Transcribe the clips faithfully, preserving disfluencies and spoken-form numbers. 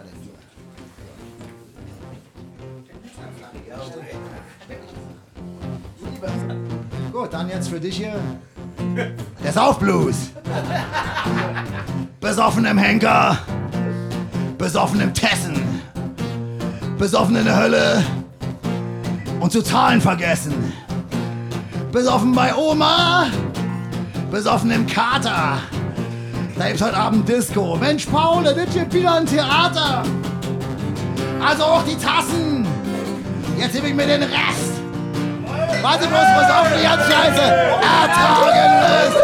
denn hier? Gut, dann jetzt für dich hier. Der Saufblues. Besoffen im Henker. Besoffen im Tessen. Besoffen in der Hölle. Und zu Zahlen vergessen. Besoffen bei Oma. Besoffen im Kater. Da gibt's heute Abend Disco. Mensch, Paul, das gibt wieder ein Theater. Also auch die Tassen. Jetzt nehme ich mir den Rest. Warte bloß, besoffen die ganze Scheiße ertragen lässt.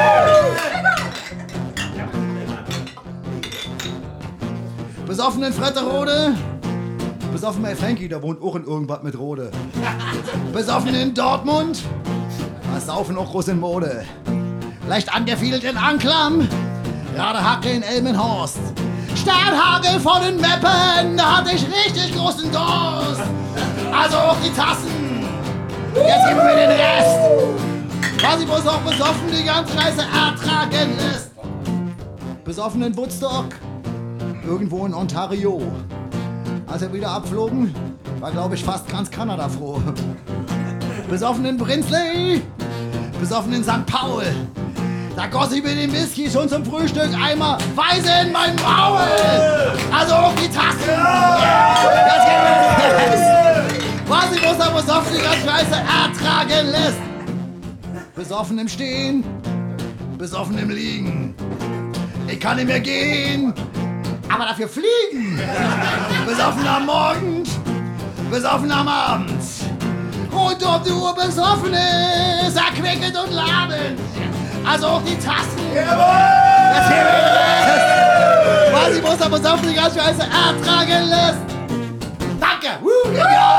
Besoffen in Fretterode. Besoffen bei Frankie, der wohnt auch in irgendwas mit Rode. Besoffen in Dortmund. Da ist Saufen auch groß in Mode. Leicht angefiedelt in Anklam. Radehacke in Elmenhorst. Sternhagel von den Meppen, da hatte ich richtig großen Durst. Also auch die Tassen. Jetzt geben wir den Rest. Was ich bloß auch besoffen die ganze Scheiße ertragen lässt. Besoffen in Woodstock. Irgendwo in Ontario. Als wir wieder abflogen, war glaube ich fast ganz Kanada froh. Besoffen in Brinsley. Besoffen in Sankt Paul. Da goss ich mir den Whisky schon zum Frühstück Eimer Weise in mein Maul. Also auch die Tassen. Jetzt gehen wir den Rest. Was ich bloß aber besoffen die ganze Scheiße ertragen lässt. Besoffen im Stehen. Besoffen im Liegen. Ich kann nicht mehr gehen. Aber dafür fliegen. Besoffen am Morgen, besoffen am Abend. Rund um die Uhr besoffen ist, erquickend und labend. Also auch die Tassen. Jetzt hier wieder. Was ich muss aber besoffen die ganze Scheiße ertragen lässt. Danke. Woo, ja.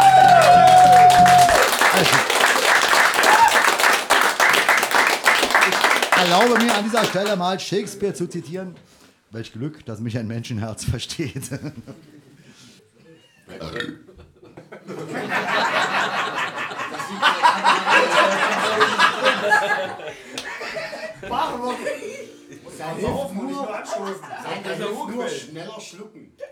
Ich erlaube mir an dieser Stelle mal Shakespeare zu zitieren. Welch Glück, dass mich ein Menschenherz versteht. Sein Hilft nur, sein Hilft nur schneller schlucken.